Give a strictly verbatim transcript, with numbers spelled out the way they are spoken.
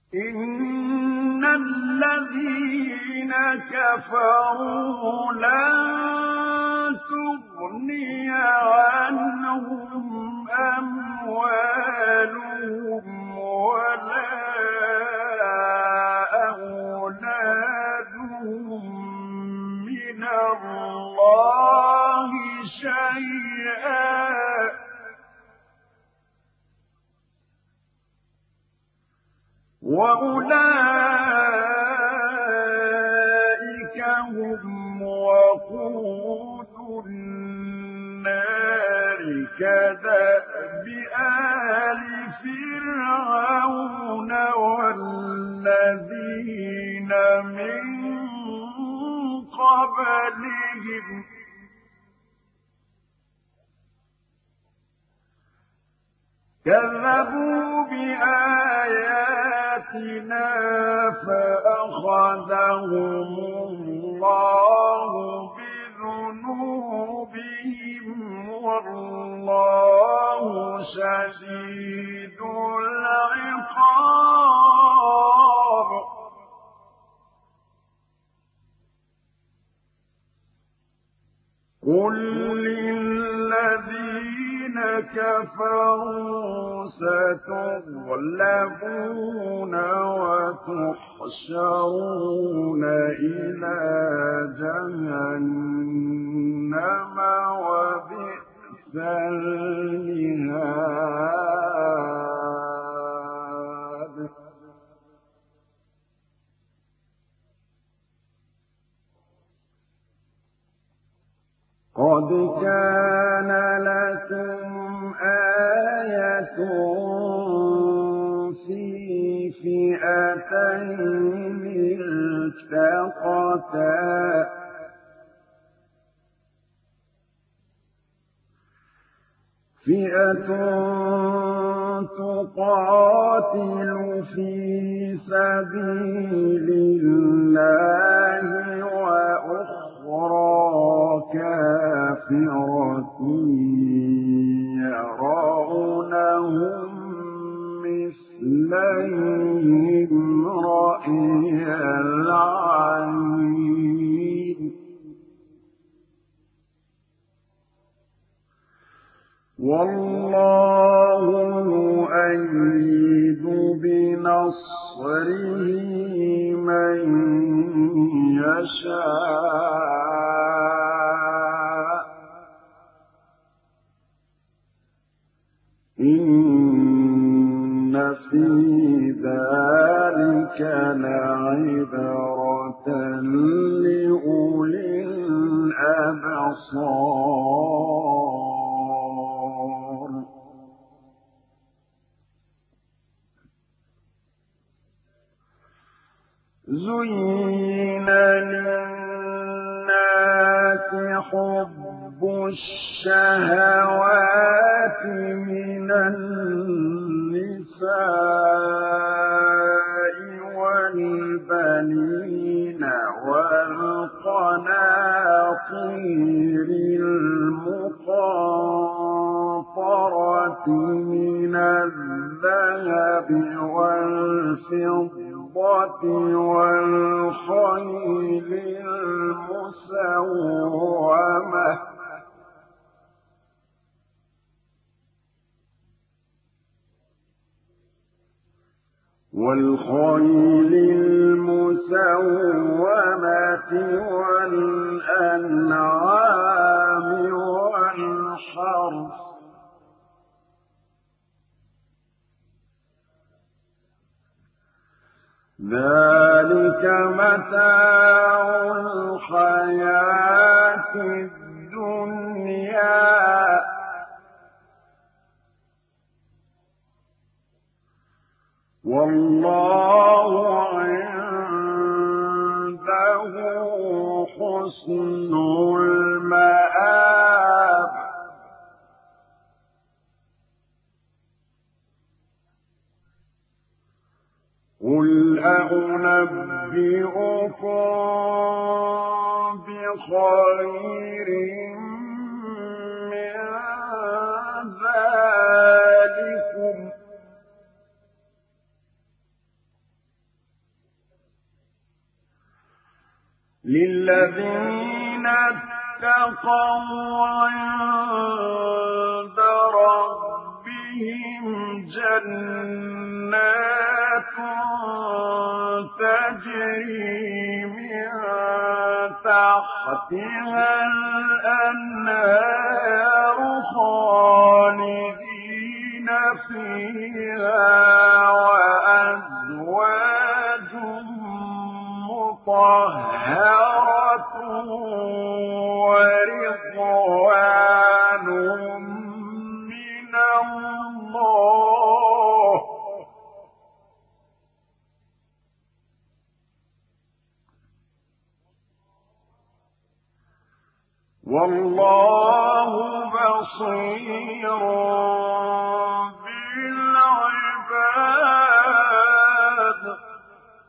إن الذين كفروا لن تغني عنهم أموالهم ولا أولادهم من الله شيئا وأولئك هم وقود النار كدأب آل فرعون والذين من قبلهم كذبوا بآياتنا فأخذهم الله بذنوبهم والله شديد العقاب قل للذين كفروا ستغلبون وتحشرون إلى جهنم وبئس المهاد قد كان لكم آية في فئتين التقتا فئة تقاتل في سبيل الله وأخرى كافرة يرونهم مثليهم رأي العين والله يؤيد بنصره من يشاء إن في ذلك لعبرة لأولي الأبصار زين للناس حب الشهوات من النساء والبنين والقناطير المقنطرة من الذهب والفضة والخيل المسومة والخيل المسومة والأنعام والحرث ذلك متاع الحياة الدنيا والله عنده حسن المآب قل أنبئكم بخير من ذلكم للذين اتقوا عند ربهم جنات تجري من تحتها الأنهار خالدين فيها وأزواج مطهرة ورضوان من الله والله بصير